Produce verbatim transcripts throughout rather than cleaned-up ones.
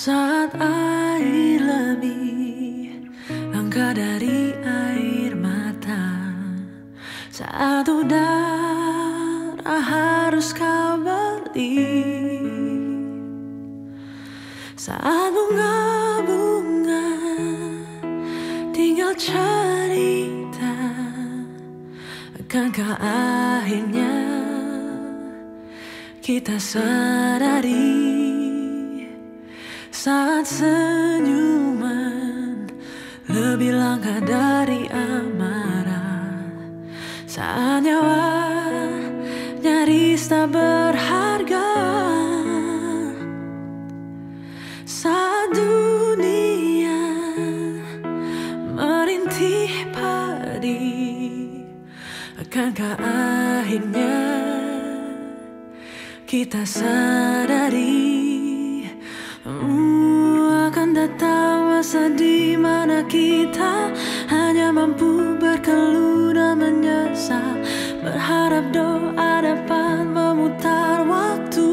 Saat air lebih langka dari air mata, saat udara harus kau beli, saat bunga-bunga tinggal cerita, akankah akhirnya kita sadari saat senyuman lebih langka dari amarah, saat nyawa nyaris tak berharga, saat dunia merintih padi, akankah akhirnya kita sadari uh, akan datang masa di mana kita hanya mampu berkeluh dan menyesal, berharap doa dapat memutar waktu.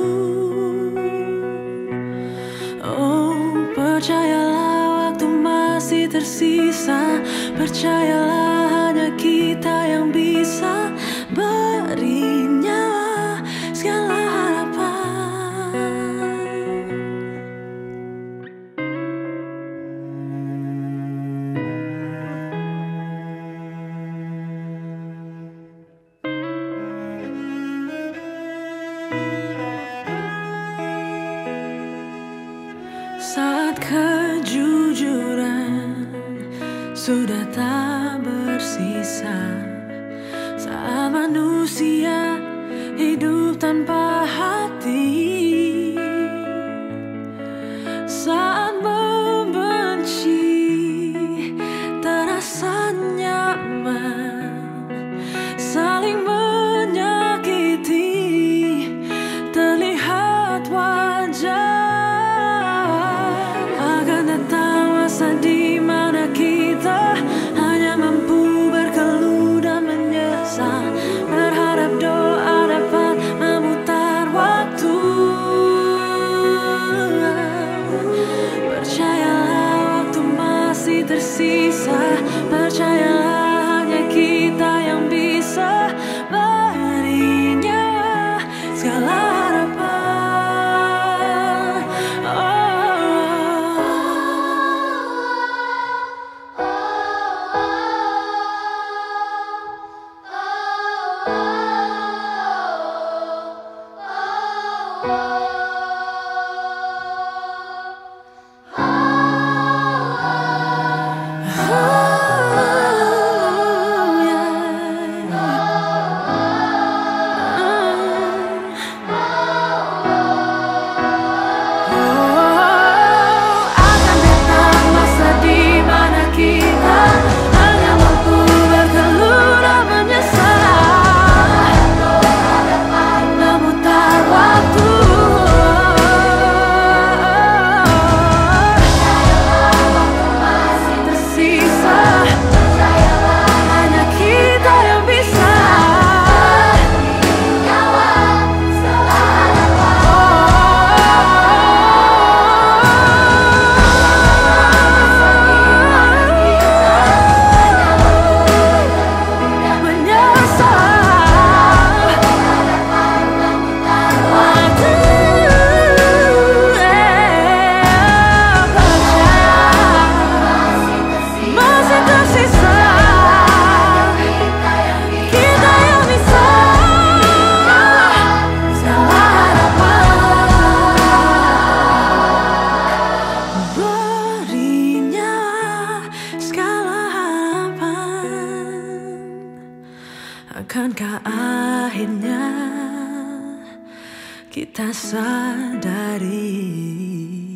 Oh, percayalah waktu masih tersisa, percayalah hanya kita yang bisa beri nyawa segala harapan. Saat kejujuran sudah tak bersisa, saat manusia hidup tanpa hati, saat membenci terasa nyaman, saling menyakiti terlihat wajar. Di mana kita hanya mampu berkeluh dan menyesal, berharap doa dapat memutar waktu. Percayalah waktu masih tersisa, percayalah hanya kita yang bisa beri nyawa segala harapan. Akankah akhirnya kita sadari